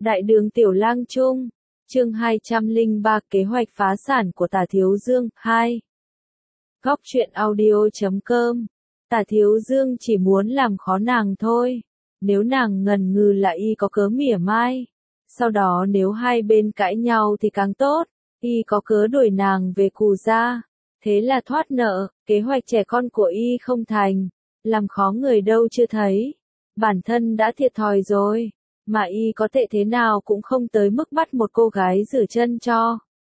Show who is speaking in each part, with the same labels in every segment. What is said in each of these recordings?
Speaker 1: Đại đường Tiểu Lang Trung, chương 203 kế hoạch phá sản của Tả Thiếu Dương, 2. Góc truyện audio.com. Tả Thiếu Dương chỉ muốn làm khó nàng thôi. Nếu nàng ngần ngừ là y có cớ mỉa mai. Sau đó nếu hai bên cãi nhau thì càng tốt, y có cớ đuổi nàng về Cù gia. Thế là thoát nợ, kế hoạch trẻ con của y không thành. Làm khó người đâu chưa thấy. Bản thân đã thiệt thòi rồi. Mà y có tệ thế nào cũng không tới mức bắt một cô gái rửa chân cho.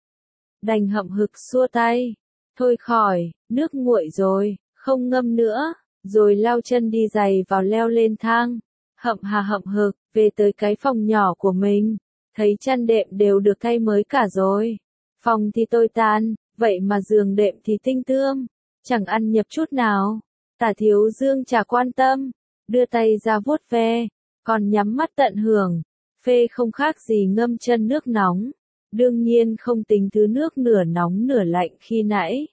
Speaker 1: Đành hậm hực xua tay. Thôi khỏi, nước nguội rồi, không ngâm nữa, rồi lao chân đi giày vào leo lên thang. Hậm hực, về tới cái phòng nhỏ của mình. Thấy chăn đệm đều được thay mới cả rồi. Phòng thì tồi tàn, vậy mà giường đệm thì tinh tươm. Chẳng ăn nhập chút nào. Tả Thiếu Dương chả quan tâm. Đưa tay ra vuốt ve. Còn nhắm mắt tận hưởng, phê không khác gì ngâm chân nước nóng, đương nhiên không tính thứ nước nửa nóng nửa lạnh khi nãy.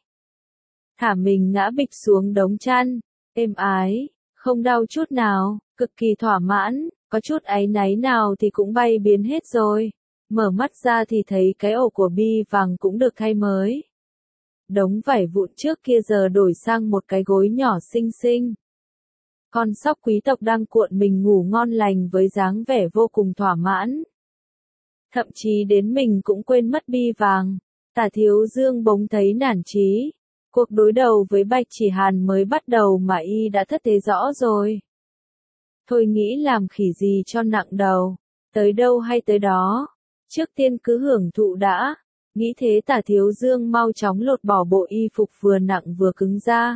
Speaker 1: Thả mình ngã bịch xuống đống chăn, êm ái, không đau chút nào, cực kỳ thỏa mãn, có chút áy náy nào thì cũng bay biến hết rồi. Mở mắt ra thì thấy cái ổ của bi vàng cũng được thay mới. Đống vải vụn trước kia giờ đổi sang một cái gối nhỏ xinh xinh. Con sóc quý tộc đang cuộn mình ngủ ngon lành với dáng vẻ vô cùng thỏa mãn. Thậm chí đến mình cũng quên mất bi vàng. Tả Thiếu Dương bỗng thấy nản chí. Cuộc đối đầu với Bạch Chỉ Hàn mới bắt đầu mà y đã thất thế rõ rồi. Thôi nghĩ làm khỉ gì cho nặng đầu. Tới đâu hay tới đó. Trước tiên cứ hưởng thụ đã. Nghĩ thế Tả Thiếu Dương mau chóng lột bỏ bộ y phục vừa nặng vừa cứng ra.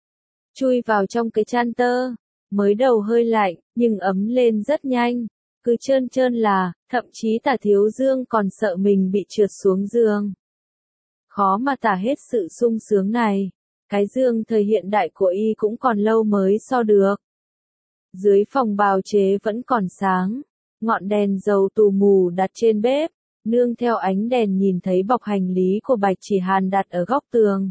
Speaker 1: Chui vào trong cái chăn tơ, mới đầu hơi lạnh, nhưng ấm lên rất nhanh, cứ trơn trơn là, thậm chí Tả Thiếu Dương còn sợ mình bị trượt xuống giường. Khó mà tả hết sự sung sướng này, cái giường thời hiện đại của y cũng còn lâu mới so được. Dưới phòng bào chế vẫn còn sáng, ngọn đèn dầu tù mù đặt trên bếp, nương theo ánh đèn nhìn thấy bọc hành lý của Bạch Chỉ Hàn đặt ở góc tường.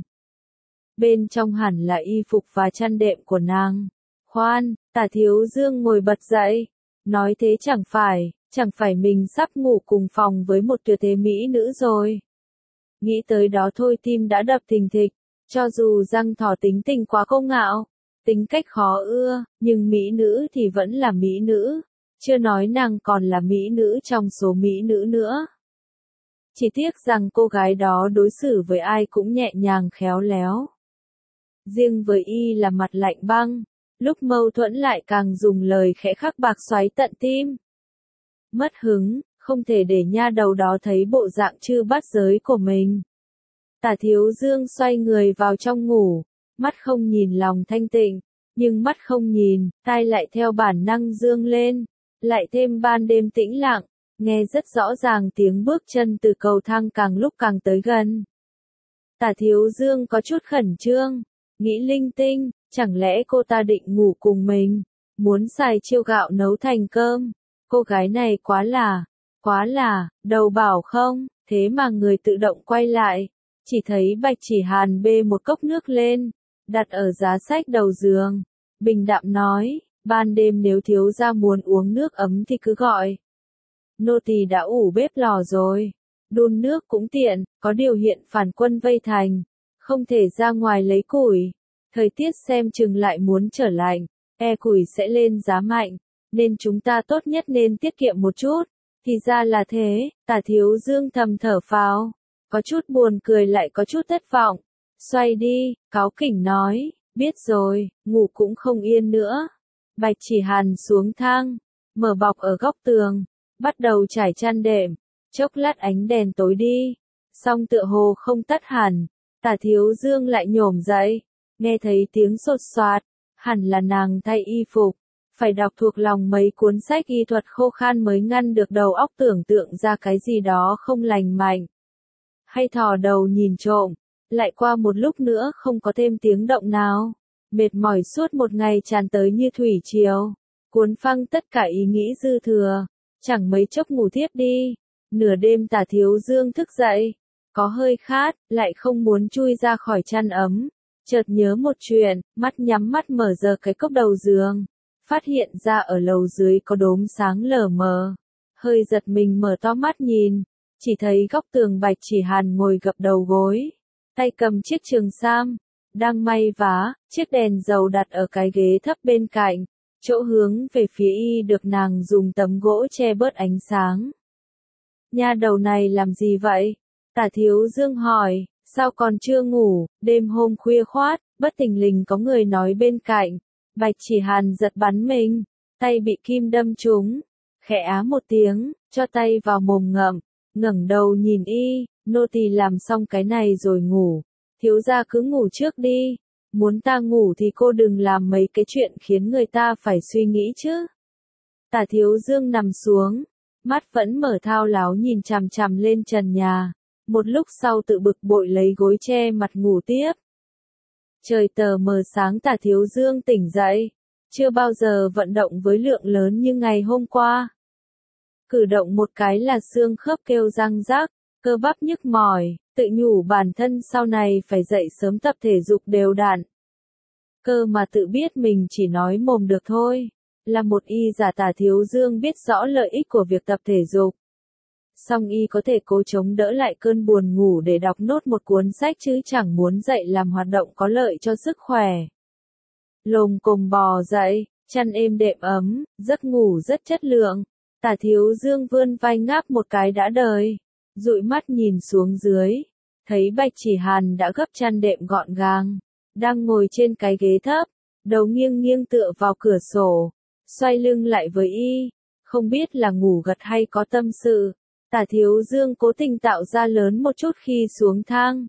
Speaker 1: Bên trong hẳn là y phục và chăn đệm của nàng. Khoan, Tả Thiếu Dương ngồi bật dậy. Nói thế chẳng phải mình sắp ngủ cùng phòng với một tuyệt thế mỹ nữ rồi. Nghĩ tới đó thôi tim đã đập thình thịch. Cho dù Giang Thỏ tính tình quá kiêu ngạo, tính cách khó ưa, nhưng mỹ nữ thì vẫn là mỹ nữ. Chưa nói nàng còn là mỹ nữ trong số mỹ nữ nữa. Chỉ tiếc rằng cô gái đó đối xử với ai cũng nhẹ nhàng khéo léo. Riêng với y là mặt lạnh băng, lúc mâu thuẫn lại càng dùng lời khẽ khắc bạc xoáy tận tim. Mất hứng, không thể để nha đầu đó thấy bộ dạng chư bát giới của mình. Tả Thiếu Dương xoay người vào trong ngủ, mắt không nhìn lòng thanh tịnh, nhưng mắt không nhìn, tai lại theo bản năng dương lên, lại thêm ban đêm tĩnh lặng, nghe rất rõ ràng tiếng bước chân từ cầu thang càng lúc càng tới gần. Tả Thiếu Dương có chút khẩn trương. Nghĩ linh tinh, chẳng lẽ cô ta định ngủ cùng mình, muốn xài chiêu gạo nấu thành cơm. Cô gái này quá là, đầu bảo không, thế mà người tự động quay lại. Chỉ thấy Bạch Chỉ Hàn bê một cốc nước lên, đặt ở giá sách đầu giường. Bình đạm nói, ban đêm nếu thiếu gia muốn uống nước ấm thì cứ gọi. Nô tỳ đã ủ bếp lò rồi, đun nước cũng tiện, có điều hiện phản quân vây thành. Không thể ra ngoài lấy củi. Thời tiết xem chừng lại muốn trở lạnh, củi sẽ lên giá mạnh, nên chúng ta tốt nhất nên tiết kiệm một chút. Thì ra là thế, Tả Thiếu Dương thầm thở phào, có chút buồn cười lại có chút thất vọng. Xoay đi, cáu kỉnh nói, biết rồi, ngủ cũng không yên nữa. Bạch Chỉ Hàn xuống thang, mở bọc ở góc tường, bắt đầu trải chăn đệm, chốc lát ánh đèn tối đi, xong tựa hồ không tắt hẳn. Tả Thiếu Dương lại nhổm dậy, nghe thấy tiếng sột soạt, hẳn là nàng thay y phục, phải đọc thuộc lòng mấy cuốn sách y thuật khô khan mới ngăn được đầu óc tưởng tượng ra cái gì đó không lành mạnh. Hay thò đầu nhìn trộm, lại qua một lúc nữa không có thêm tiếng động nào, mệt mỏi suốt một ngày tràn tới như thủy triều, cuốn phăng tất cả ý nghĩ dư thừa, chẳng mấy chốc ngủ thiếp đi. Nửa đêm Tả Thiếu Dương thức dậy. Có hơi khát, lại không muốn chui ra khỏi chăn ấm. Chợt nhớ một chuyện, mắt nhắm mắt mở giờ cái cốc đầu giường. Phát hiện ra ở lầu dưới có đốm sáng lờ mờ. hơi giật mình mở to mắt nhìn, chỉ thấy góc tường Bạch Chỉ Hàn ngồi gập đầu gối, tay cầm chiếc trường sam, đang may vá, chiếc đèn dầu đặt ở cái ghế thấp bên cạnh, chỗ hướng về phía y được nàng dùng tấm gỗ che bớt ánh sáng. Nha đầu này làm gì vậy? Tả Thiếu Dương hỏi, sao còn chưa ngủ, đêm hôm khuya khoát, bất thình lình có người nói bên cạnh. Bạch Chỉ Hàn giật bắn mình, tay bị kim đâm trúng, khẽ á một tiếng, cho tay vào mồm ngậm, ngẩng đầu nhìn y, nô tỳ làm xong cái này rồi ngủ, thiếu gia cứ ngủ trước đi, muốn ta ngủ thì cô đừng làm mấy cái chuyện khiến người ta phải suy nghĩ chứ. Tả Thiếu Dương nằm xuống, mắt vẫn mở thao láo nhìn chằm chằm lên trần nhà, một lúc sau tự bực bội lấy gối che mặt ngủ tiếp. Trời tờ mờ sáng Tả Thiếu Dương tỉnh dậy, chưa bao giờ vận động với lượng lớn như ngày hôm qua. Cử động một cái là xương khớp kêu răng rắc, cơ bắp nhức mỏi, tự nhủ bản thân sau này phải dậy sớm tập thể dục đều đặn. Cơ mà tự biết mình chỉ nói mồm được thôi, là một y giả Tả Thiếu Dương biết rõ lợi ích của việc tập thể dục. Song y có thể cố chống đỡ lại cơn buồn ngủ để đọc nốt một cuốn sách chứ chẳng muốn dậy làm hoạt động có lợi cho sức khỏe. Lồm cồm bò dậy, chăn êm đệm ấm, giấc ngủ rất chất lượng. Tả Thiếu Dương vươn vai ngáp một cái đã đời, dụi mắt nhìn xuống dưới, thấy Bạch Chỉ Hàn đã gấp chăn đệm gọn gàng, đang ngồi trên cái ghế thấp, đầu nghiêng nghiêng tựa vào cửa sổ, xoay lưng lại với y, không biết là ngủ gật hay có tâm sự. Tả Thiếu Dương cố tình tạo ra lớn một chút khi xuống thang.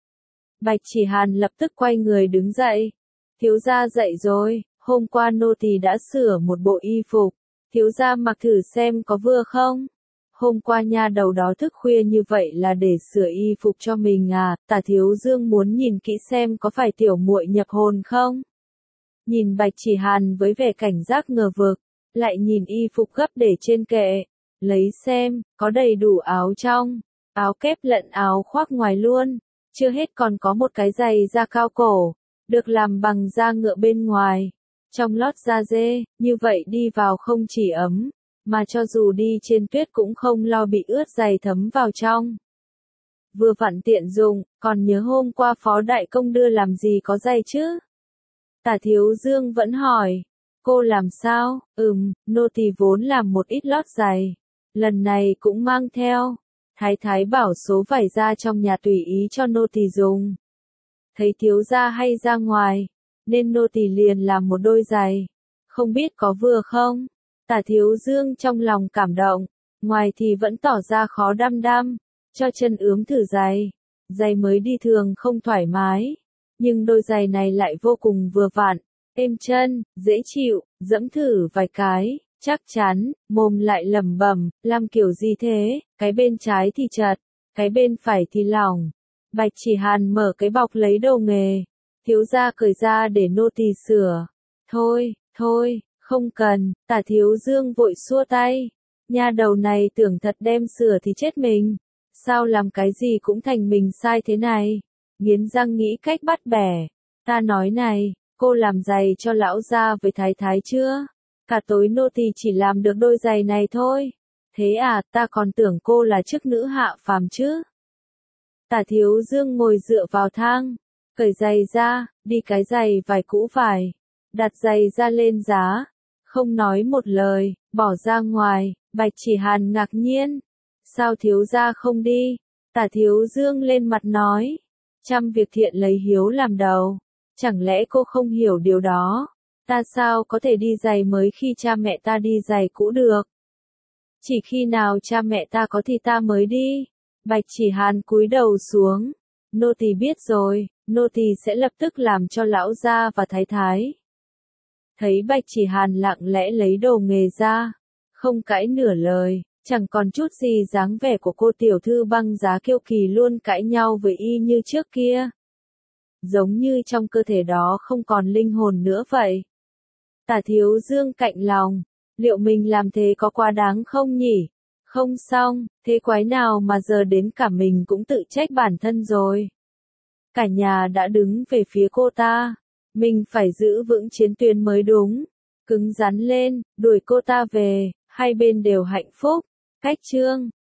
Speaker 1: Bạch Chỉ Hàn lập tức quay người đứng dậy. Thiếu gia dậy rồi, hôm qua nô tỳ đã sửa một bộ y phục, thiếu gia mặc thử xem có vừa không? Hôm qua nha đầu đó thức khuya như vậy là để sửa y phục cho mình à? Tả Thiếu Dương muốn nhìn kỹ xem có phải tiểu muội nhập hồn không? Nhìn Bạch Chỉ Hàn với vẻ cảnh giác ngờ vực, lại nhìn y phục gấp để trên kệ, lấy xem, có đầy đủ áo trong, áo kép lẫn áo khoác ngoài luôn, chưa hết còn có một cái giày da cao cổ, được làm bằng da ngựa bên ngoài, trong lót da dê, như vậy đi vào không chỉ ấm, mà cho dù đi trên tuyết cũng không lo bị ướt giày thấm vào trong. Vừa vặn tiện dụng, còn nhớ hôm qua Phó Đại Công đưa làm gì có giày chứ? Tả Thiếu Dương vẫn hỏi, cô làm sao? Nô tỳ vốn làm một ít lót giày, lần này cũng mang theo. Thái thái bảo số vải ra trong nhà tùy ý cho nô tỳ dùng. Thấy thiếu gia hay ra ngoài, nên nô tỳ liền làm một đôi giày. Không biết có vừa không? Tả Thiếu Dương trong lòng cảm động, ngoài thì vẫn tỏ ra khó đăm đăm, cho chân ướm thử giày. Giày mới đi thường không thoải mái, nhưng đôi giày này lại vô cùng vừa vặn, êm chân, dễ chịu, dẫm thử vài cái, chắc chắn, mồm lại lẩm bẩm, làm kiểu gì thế, cái bên trái thì chật, cái bên phải thì lỏng. Bạch Chỉ Hàn mở cái bọc lấy đồ nghề, thiếu gia cởi ra để nô tỳ sửa. Thôi, không cần, Tả Thiếu Dương vội xua tay, nha đầu này tưởng thật đem sửa thì chết mình, sao làm cái gì cũng thành mình sai thế này, nghiến răng nghĩ cách bắt bẻ. Ta nói này, cô làm giày cho lão gia với thái thái chưa? Cả tối nô tỳ chỉ làm được đôi giày này thôi. Thế à, ta còn tưởng cô là chức nữ hạ phàm chứ. Tả Thiếu Dương ngồi dựa vào thang, cởi giày ra, đi cái giày vải cũ vải, đặt giày ra lên giá, không nói một lời, bỏ ra ngoài. Bạch Chỉ Hàn ngạc nhiên, sao thiếu gia không đi? Tả Thiếu Dương lên mặt nói, trăm việc thiện lấy hiếu làm đầu, chẳng lẽ cô không hiểu điều đó? Ta sao có thể đi giày mới khi cha mẹ ta đi giày cũ được? Chỉ khi nào cha mẹ ta có thì ta mới đi. Bạch Chỉ Hàn cúi đầu xuống, nô tỳ biết rồi, nô tỳ sẽ lập tức làm cho lão gia và thái thái. Thấy Bạch Chỉ Hàn lặng lẽ lấy đồ nghề ra, không cãi nửa lời, chẳng còn chút gì dáng vẻ của cô tiểu thư băng giá kiêu kỳ luôn cãi nhau với y như trước kia. Giống như trong cơ thể đó không còn linh hồn nữa vậy. Tả Thiếu Dương cạnh lòng, liệu mình làm thế có quá đáng không nhỉ? Không xong, thế quái nào mà giờ đến cả mình cũng tự trách bản thân rồi. Cả nhà đã đứng về phía cô ta, mình phải giữ vững chiến tuyến mới đúng. Cứng rắn lên, đuổi cô ta về, hai bên đều hạnh phúc. Cách chương